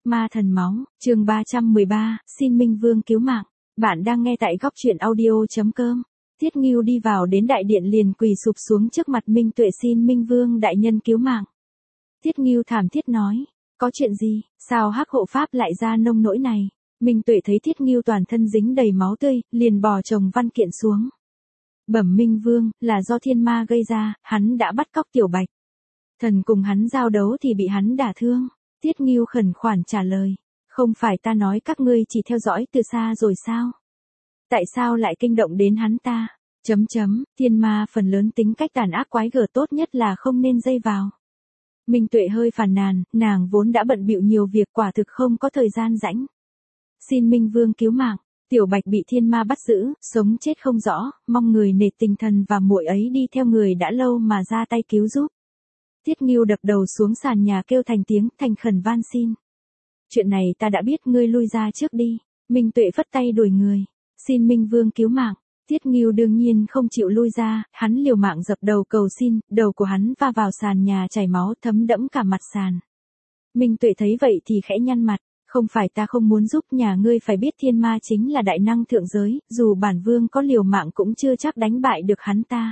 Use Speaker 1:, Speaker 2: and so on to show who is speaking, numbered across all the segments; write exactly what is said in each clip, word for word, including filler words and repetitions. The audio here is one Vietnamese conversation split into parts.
Speaker 1: Ma thần máu, chương ba trăm mười ba, xin Minh Vương cứu mạng. Bạn đang nghe tại góc truyện audio chấm com. Thiết Ngưu đi vào đến đại điện liền quỳ sụp xuống trước mặt Minh Tuệ xin Minh Vương đại nhân cứu mạng. Thiết Ngưu thảm thiết nói, có chuyện gì, sao Hắc hộ pháp lại ra nông nỗi này? Minh Tuệ thấy Thiết Ngưu toàn thân dính đầy máu tươi, liền bò chồng văn kiện xuống. Bẩm Minh Vương, là do thiên ma gây ra, hắn đã bắt cóc Tiểu Bạch. Thần cùng hắn giao đấu thì bị hắn đả thương. Thiết Ngưu khẩn khoản trả lời, không phải ta nói các ngươi chỉ theo dõi từ xa rồi sao? Tại sao lại kinh động đến hắn ta? Chấm chấm, thiên ma phần lớn tính cách tàn ác quái gở, tốt nhất là không nên dây vào. Minh Tuệ hơi phàn nàn, nàng vốn đã bận bịu nhiều việc, quả thực không có thời gian rảnh. Xin Minh Vương cứu mạng, Tiểu Bạch bị thiên ma bắt giữ, sống chết không rõ, mong người nể tình thần và muội ấy đi theo người đã lâu mà ra tay cứu giúp. Thiết Ngưu đập đầu xuống sàn nhà kêu thành tiếng, thành khẩn van xin. Chuyện này ta đã biết, ngươi lui ra trước đi. Minh Tuệ phất tay đuổi người. Xin Minh Vương cứu mạng. Thiết Ngưu đương nhiên không chịu lui ra, hắn liều mạng dập đầu cầu xin, đầu của hắn va vào sàn nhà chảy máu thấm đẫm cả mặt sàn. Minh Tuệ thấy vậy thì khẽ nhăn mặt, không phải ta không muốn giúp, nhà ngươi phải biết thiên ma chính là đại năng thượng giới, dù bản vương có liều mạng cũng chưa chắc đánh bại được hắn ta.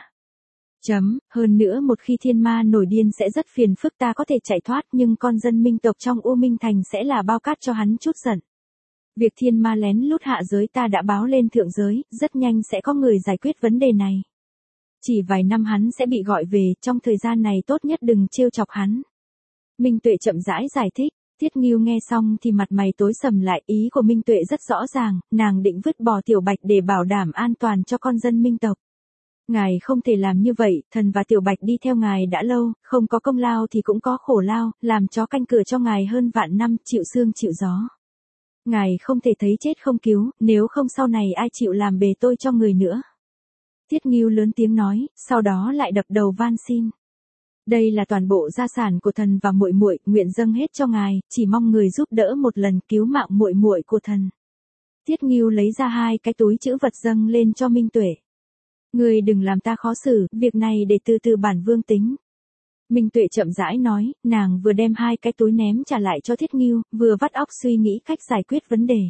Speaker 1: Chấm, hơn nữa một khi thiên ma nổi điên sẽ rất phiền phức, ta có thể chạy thoát nhưng con dân minh tộc trong U Minh Thành sẽ là bao cát cho hắn chút giận. Việc thiên ma lén lút hạ giới ta đã báo lên thượng giới, rất nhanh sẽ có người giải quyết vấn đề này. Chỉ vài năm hắn sẽ bị gọi về, trong thời gian này tốt nhất đừng trêu chọc hắn. Minh Tuệ chậm rãi giải thích, Thiết Ngưu nghe xong thì mặt mày tối sầm lại, ý của Minh Tuệ rất rõ ràng, nàng định vứt bỏ Tiểu Bạch để bảo đảm an toàn cho con dân minh tộc. Ngài không thể làm như vậy, thần và Tiểu Bạch đi theo ngài đã lâu, không có công lao thì cũng có khổ lao, làm chó canh cửa cho ngài hơn vạn năm, chịu sương chịu gió. Ngài không thể thấy chết không cứu, nếu không sau này ai chịu làm bề tôi cho người nữa. Thiết Ngưu lớn tiếng nói, sau đó lại đập đầu van xin. Đây là toàn bộ gia sản của thần và muội muội, nguyện dâng hết cho ngài, chỉ mong người giúp đỡ một lần cứu mạng muội muội của thần. Thiết Ngưu lấy ra hai cái túi trữ vật dâng lên cho Minh Tuệ. Ngươi đừng làm ta khó xử, việc này để từ từ bản vương tính. Minh Tuệ chậm rãi nói, nàng vừa đem hai cái túi ném trả lại cho Thiết Ngưu, vừa vắt óc suy nghĩ cách giải quyết vấn đề.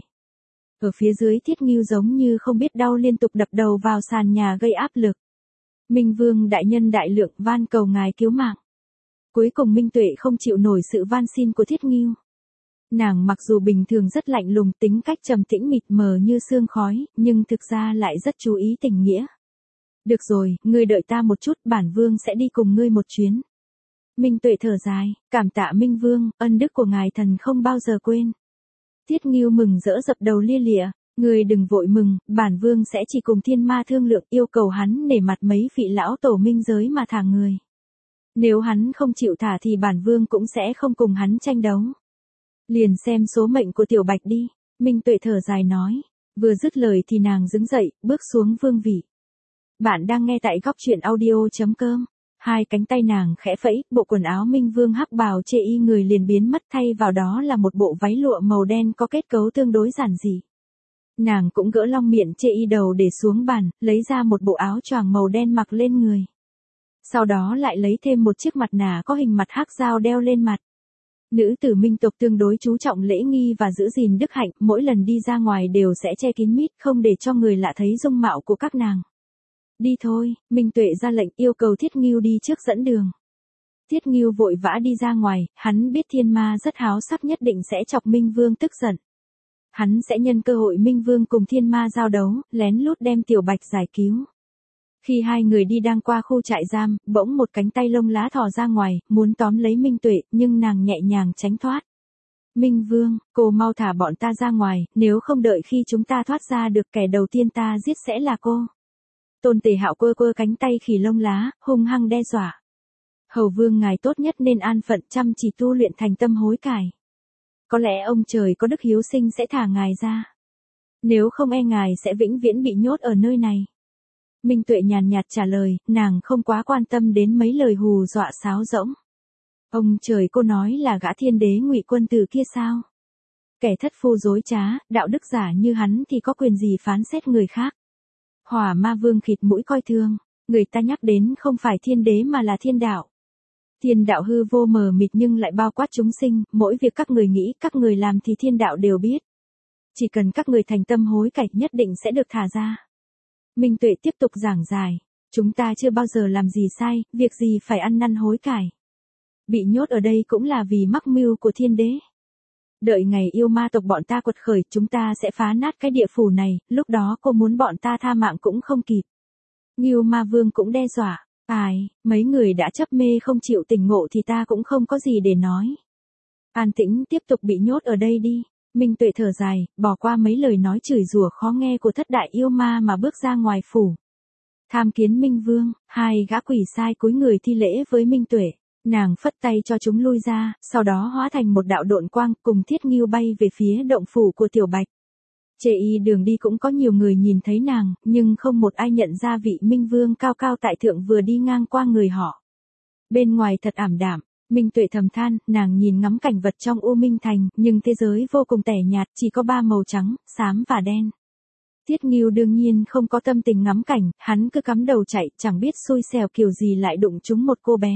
Speaker 1: Ở phía dưới Thiết Ngưu giống như không biết đau liên tục đập đầu vào sàn nhà gây áp lực. Minh Vương đại nhân đại lượng, van cầu ngài cứu mạng. Cuối cùng Minh Tuệ không chịu nổi sự van xin của Thiết Ngưu. Nàng mặc dù bình thường rất lạnh lùng, tính cách trầm tĩnh mịt mờ như sương khói, nhưng thực ra lại rất chú ý tình nghĩa. Được rồi, ngươi đợi ta một chút, bản vương sẽ đi cùng ngươi một chuyến. Minh Tuệ thở dài, cảm tạ Minh Vương, ân đức của ngài thần không bao giờ quên. Thiết Ngưu mừng rỡ dập đầu lia lịa, ngươi đừng vội mừng, bản vương sẽ chỉ cùng thiên ma thương lượng, yêu cầu hắn nể mặt mấy vị lão tổ minh giới mà thả người. Nếu hắn không chịu thả thì bản vương cũng sẽ không cùng hắn tranh đấu. Liền xem số mệnh của Tiểu Bạch đi, Minh Tuệ thở dài nói, vừa dứt lời thì nàng đứng dậy, bước xuống vương vị. Bạn đang nghe tại góc truyện audio chấm com. Hai cánh tay nàng khẽ phẩy, bộ quần áo Minh Vương hắc bào chê y người liền biến mất, thay vào đó là một bộ váy lụa màu đen có kết cấu tương đối giản dị. Nàng cũng gỡ long miệng chê y đầu để xuống bàn, lấy ra một bộ áo choàng màu đen mặc lên người. Sau đó lại lấy thêm một chiếc mặt nạ có hình mặt hắc dao đeo lên mặt. Nữ tử minh tộc tương đối chú trọng lễ nghi và giữ gìn đức hạnh, mỗi lần đi ra ngoài đều sẽ che kín mít, không để cho người lạ thấy dung mạo của các nàng. Đi thôi, Minh Tuệ ra lệnh yêu cầu Thiết Ngưu đi trước dẫn đường. Thiết Ngưu vội vã đi ra ngoài, hắn biết thiên ma rất háo sắc, nhất định sẽ chọc Minh Vương tức giận. Hắn sẽ nhân cơ hội Minh Vương cùng thiên ma giao đấu, lén lút đem Tiểu Bạch giải cứu. Khi hai người đi đang qua khu trại giam, bỗng một cánh tay lông lá thò ra ngoài, muốn tóm lấy Minh Tuệ, nhưng nàng nhẹ nhàng tránh thoát. Minh Vương, cô mau thả bọn ta ra ngoài, nếu không đợi khi chúng ta thoát ra được kẻ đầu tiên ta giết sẽ là cô. Tôn Tề Hạo quơ quơ cánh tay khỉ lông lá, hung hăng đe dọa. Hầu vương ngài tốt nhất nên an phận chăm chỉ tu luyện thành tâm hối cải. Có lẽ ông trời có đức hiếu sinh sẽ thả ngài ra. Nếu không e ngài sẽ vĩnh viễn bị nhốt ở nơi này. Minh Tuệ nhàn nhạt trả lời, nàng không quá quan tâm đến mấy lời hù dọa sáo rỗng. Ông trời, cô nói là gã thiên đế Ngụy Quân Tử kia sao? Kẻ thất phu dối trá, đạo đức giả như hắn thì có quyền gì phán xét người khác? Hỏa Ma Vương khịt mũi coi thường, người ta nhắc đến không phải thiên đế mà là thiên đạo. Thiên đạo hư vô mờ mịt nhưng lại bao quát chúng sinh, mỗi việc các người nghĩ, các người làm thì thiên đạo đều biết. Chỉ cần các người thành tâm hối cải nhất định sẽ được thả ra. Minh Tuệ tiếp tục giảng giải, chúng ta chưa bao giờ làm gì sai, việc gì phải ăn năn hối cải. Bị nhốt ở đây cũng là vì mắc mưu của thiên đế. Đợi ngày yêu ma tộc bọn ta quật khởi, chúng ta sẽ phá nát cái địa phủ này, lúc đó cô muốn bọn ta tha mạng cũng không kịp. Ngưu Ma Vương cũng đe dọa, ai, mấy người đã chấp mê không chịu tỉnh ngộ thì ta cũng không có gì để nói. An tĩnh tiếp tục bị nhốt ở đây đi. Minh Tuệ thở dài, bỏ qua mấy lời nói chửi rủa khó nghe của thất đại yêu ma mà bước ra ngoài phủ. Tham Kiến Minh Vương, hai gã quỷ sai cúi người thi lễ với Minh Tuệ. Nàng phất tay cho chúng lui ra, sau đó hóa thành một đạo độn quang cùng Thiết Ngưu bay về phía động phủ của Tiểu Bạch. Chê y đường đi cũng có nhiều người nhìn thấy nàng, nhưng không một ai nhận ra vị Minh Vương cao cao tại thượng vừa đi ngang qua người họ. Bên ngoài thật ảm đạm, Minh Tuệ thầm than, nàng nhìn ngắm cảnh vật trong U Minh Thành, nhưng thế giới vô cùng tẻ nhạt, chỉ có ba màu trắng, xám và đen. Thiết Ngưu đương nhiên không có tâm tình ngắm cảnh, hắn cứ cắm đầu chạy, chẳng biết xui xẻo kiểu gì lại đụng trúng một cô bé.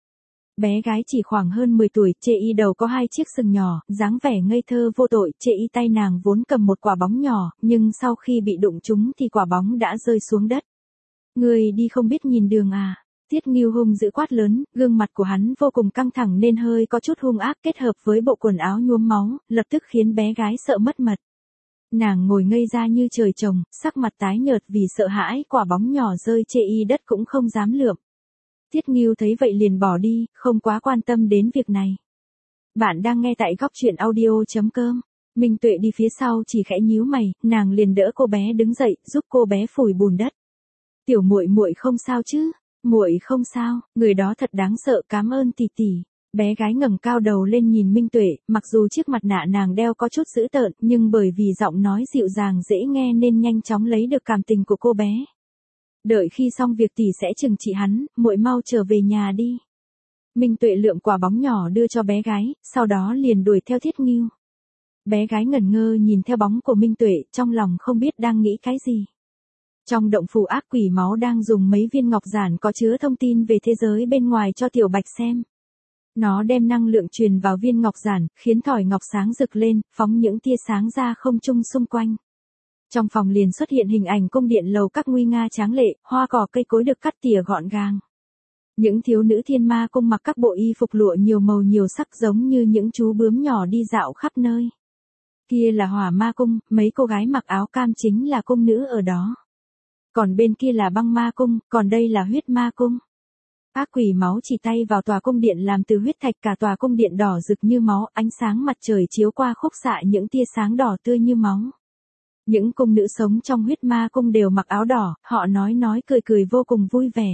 Speaker 1: Bé gái chỉ khoảng hơn mười tuổi, chê y đầu có hai chiếc sừng nhỏ, dáng vẻ ngây thơ vô tội, chê y tay nàng vốn cầm một quả bóng nhỏ, nhưng sau khi bị đụng trúng thì quả bóng đã rơi xuống đất. Người đi không biết nhìn đường à? Thiết Ngưu hung dữ quát lớn, gương mặt của hắn vô cùng căng thẳng nên hơi có chút hung ác kết hợp với bộ quần áo nhuốm máu, lập tức khiến bé gái sợ mất mật. Nàng ngồi ngây ra như trời trồng, sắc mặt tái nhợt vì sợ hãi, quả bóng nhỏ rơi chê y đất cũng không dám lượm. Thiết Ngưu thấy vậy liền bỏ đi, không quá quan tâm đến việc này. Bạn đang nghe tại góc truyện audio chấm com. Minh Tuệ đi phía sau chỉ khẽ nhíu mày, nàng liền đỡ cô bé đứng dậy, giúp cô bé phủi bùn đất. Tiểu muội muội không sao chứ? Muội không sao, người đó thật đáng sợ, cảm ơn tỷ tỷ. Bé gái ngẩng cao đầu lên nhìn Minh Tuệ, mặc dù chiếc mặt nạ nàng đeo có chút dữ tợn, nhưng bởi vì giọng nói dịu dàng dễ nghe nên nhanh chóng lấy được cảm tình của cô bé. Đợi khi xong việc tỷ sẽ trừng trị hắn, muội mau trở về nhà đi. Minh Tuệ lượm quả bóng nhỏ đưa cho bé gái, sau đó liền đuổi theo Thiết Ngưu. Bé gái ngẩn ngơ nhìn theo bóng của Minh Tuệ, trong lòng không biết đang nghĩ cái gì. Trong động phủ ác quỷ máu đang dùng mấy viên ngọc giản có chứa thông tin về thế giới bên ngoài cho Tiểu Bạch xem. Nó đem năng lượng truyền vào viên ngọc giản, khiến thỏi ngọc sáng rực lên, phóng những tia sáng ra không trung xung quanh. Trong phòng liền xuất hiện hình ảnh cung điện lầu các nguy nga tráng lệ, hoa cỏ cây cối được cắt tỉa gọn gàng. Những thiếu nữ thiên ma cung mặc các bộ y phục lụa nhiều màu nhiều sắc giống như những chú bướm nhỏ đi dạo khắp nơi. Kia là hỏa ma cung, mấy cô gái mặc áo cam chính là cung nữ ở đó. Còn bên kia là băng ma cung, còn đây là huyết ma cung. Ác quỷ máu chỉ tay vào tòa cung điện làm từ huyết thạch, cả tòa cung điện đỏ rực như máu, ánh sáng mặt trời chiếu qua khúc xạ những tia sáng đỏ tươi như máu. Những cung nữ sống trong huyết ma cung đều mặc áo đỏ, họ nói nói cười cười vô cùng vui vẻ.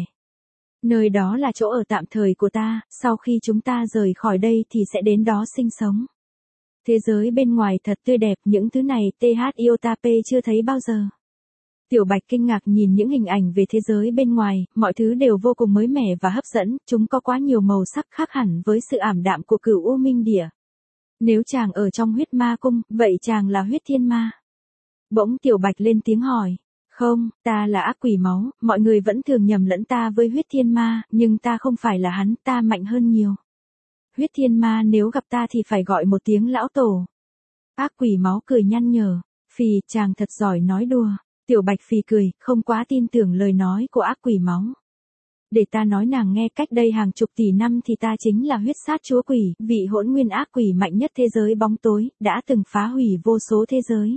Speaker 1: Nơi đó là chỗ ở tạm thời của ta, sau khi chúng ta rời khỏi đây thì sẽ đến đó sinh sống. Thế giới bên ngoài thật tươi đẹp, những thứ này tê hát Iota P chưa thấy bao giờ. Tiểu Bạch kinh ngạc nhìn những hình ảnh về thế giới bên ngoài, mọi thứ đều vô cùng mới mẻ và hấp dẫn, chúng có quá nhiều màu sắc khác hẳn với sự ảm đạm của Cửu U Minh Địa. Nếu chàng ở trong huyết ma cung, vậy chàng là huyết thiên ma. Bỗng Tiểu Bạch lên tiếng hỏi. Không, ta là ác quỷ máu, mọi người vẫn thường nhầm lẫn ta với huyết thiên ma, nhưng ta không phải là hắn, ta mạnh hơn nhiều. Huyết thiên ma nếu gặp ta thì phải gọi một tiếng lão tổ. Ác quỷ máu cười nhăn nhở. Phì, chàng thật giỏi nói đùa. Tiểu Bạch phì cười, không quá tin tưởng lời nói của ác quỷ máu. Để ta nói nàng nghe, cách đây hàng chục tỷ năm thì ta chính là huyết sát chúa quỷ, vị hỗn nguyên ác quỷ mạnh nhất thế giới bóng tối, đã từng phá hủy vô số thế giới.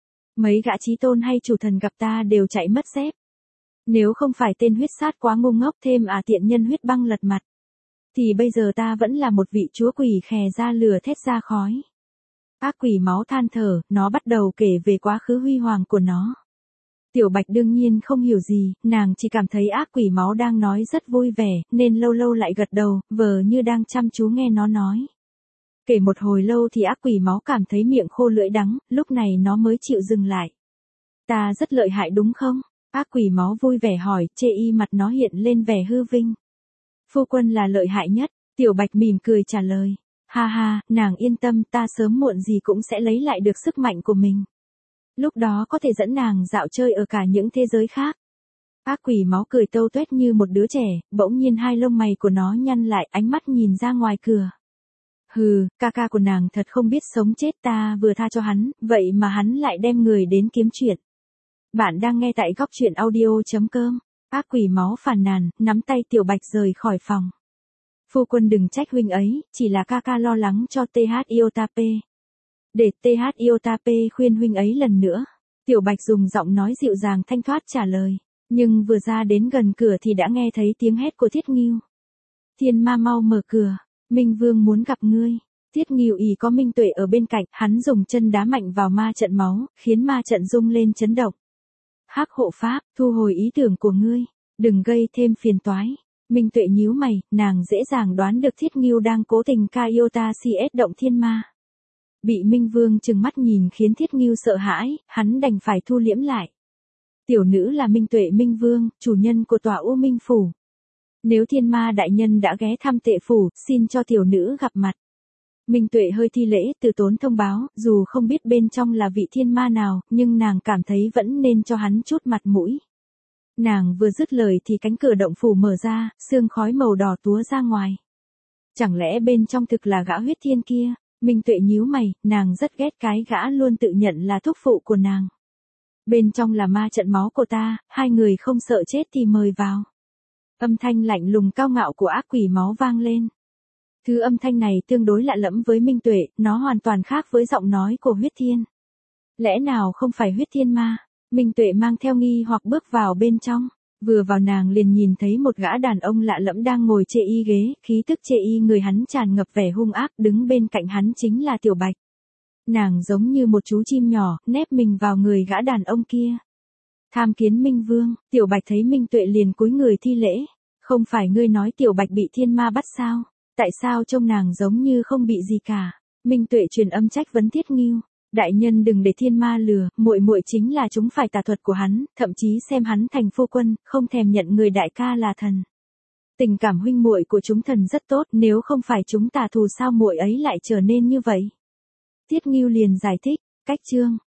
Speaker 1: Mấy gã chí tôn hay chủ thần gặp ta đều chạy mất dép. Nếu không phải tên huyết sát quá ngu ngốc thêm à tiện nhân huyết băng lật mặt, thì bây giờ ta vẫn là một vị chúa quỷ khè ra lửa thét ra khói. Ác quỷ máu than thở, nó bắt đầu kể về quá khứ huy hoàng của nó. Tiểu Bạch đương nhiên không hiểu gì, nàng chỉ cảm thấy ác quỷ máu đang nói rất vui vẻ, nên lâu lâu lại gật đầu, vờ như đang chăm chú nghe nó nói. Kể một hồi lâu thì ác quỷ máu cảm thấy miệng khô lưỡi đắng, lúc này nó mới chịu dừng lại. Ta rất lợi hại đúng không? Ác quỷ máu vui vẻ hỏi, chê y mặt nó hiện lên vẻ hư vinh. Phu quân là lợi hại nhất, Tiểu Bạch mỉm cười trả lời. Ha ha, nàng yên tâm, ta sớm muộn gì cũng sẽ lấy lại được sức mạnh của mình. Lúc đó có thể dẫn nàng dạo chơi ở cả những thế giới khác. Ác quỷ máu cười tâu tuét như một đứa trẻ, bỗng nhiên hai lông mày của nó nhăn lại, ánh mắt nhìn ra ngoài cửa. Hừ, ca ca của nàng thật không biết sống chết, ta vừa tha cho hắn, vậy mà hắn lại đem người đến kiếm chuyện. Bạn đang nghe tại góc truyện audio.com. Ác quỷ máu phàn nàn, nắm tay Tiểu Bạch rời khỏi phòng. Phu quân đừng trách huynh ấy, chỉ là ca ca lo lắng cho tê hát Iotap. Để tê hát Iotap khuyên huynh ấy lần nữa. Tiểu Bạch dùng giọng nói dịu dàng thanh thoát trả lời. Nhưng vừa ra đến gần cửa thì đã nghe thấy tiếng hét của Thiết Ngưu. Thiên ma mau mở cửa, Minh Vương muốn gặp ngươi. Thiết Ngưu ỷ có Minh Tuệ ở bên cạnh, hắn dùng chân đá mạnh vào ma trận máu, khiến ma trận rung lên chấn động. Hắc hộ pháp, thu hồi ý tưởng của ngươi, đừng gây thêm phiền toái. Minh Tuệ nhíu mày, nàng dễ dàng đoán được Thiết Ngưu đang cố tình ca Iota cs động thiên ma. Bị Minh Vương trừng mắt nhìn khiến Thiết Ngưu sợ hãi, hắn đành phải thu liễm lại. Tiểu nữ là Minh Tuệ Minh Vương, chủ nhân của tòa U Minh Phủ. Nếu thiên ma đại nhân đã ghé thăm Tệ Phủ, xin cho tiểu nữ gặp mặt. Minh Tuệ hơi thi lễ, từ tốn thông báo, dù không biết bên trong là vị thiên ma nào, nhưng nàng cảm thấy vẫn nên cho hắn chút mặt mũi. Nàng vừa dứt lời thì cánh cửa động phủ mở ra, sương khói màu đỏ túa ra ngoài. Chẳng lẽ bên trong thực là gã huyết thiên kia? Minh Tuệ nhíu mày, nàng rất ghét cái gã luôn tự nhận là thúc phụ của nàng. Bên trong là ma trận máu của ta, hai người không sợ chết thì mời vào. Âm thanh lạnh lùng cao ngạo của ác quỷ máu vang lên. Thứ âm thanh này tương đối lạ lẫm với Minh Tuệ, nó hoàn toàn khác với giọng nói của huyết thiên. Lẽ nào không phải huyết thiên ma? Minh Tuệ mang theo nghi hoặc bước vào bên trong. Vừa vào nàng liền nhìn thấy một gã đàn ông lạ lẫm đang ngồi chê y ghế, khí tức chê y người hắn tràn ngập vẻ hung ác, đứng bên cạnh hắn chính là Tiểu Bạch. Nàng giống như một chú chim nhỏ, nép mình vào người gã đàn ông kia. Tham kiến Minh Vương, Tiểu Bạch thấy Minh Tuệ liền cúi người thi lễ. Không phải ngươi nói Tiểu Bạch bị thiên ma bắt sao? Tại sao trông nàng giống như không bị gì cả? Minh Tuệ truyền âm trách vấn Thiết Ngưu. Đại nhân đừng để thiên ma lừa, muội muội chính là chúng phải tà thuật của hắn, thậm chí xem hắn thành phu quân, không thèm nhận người đại ca là thần. Tình cảm huynh muội của chúng thần rất tốt, nếu không phải chúng tà thù sao muội ấy lại trở nên như vậy? Thiết Ngưu liền giải thích, cách chương,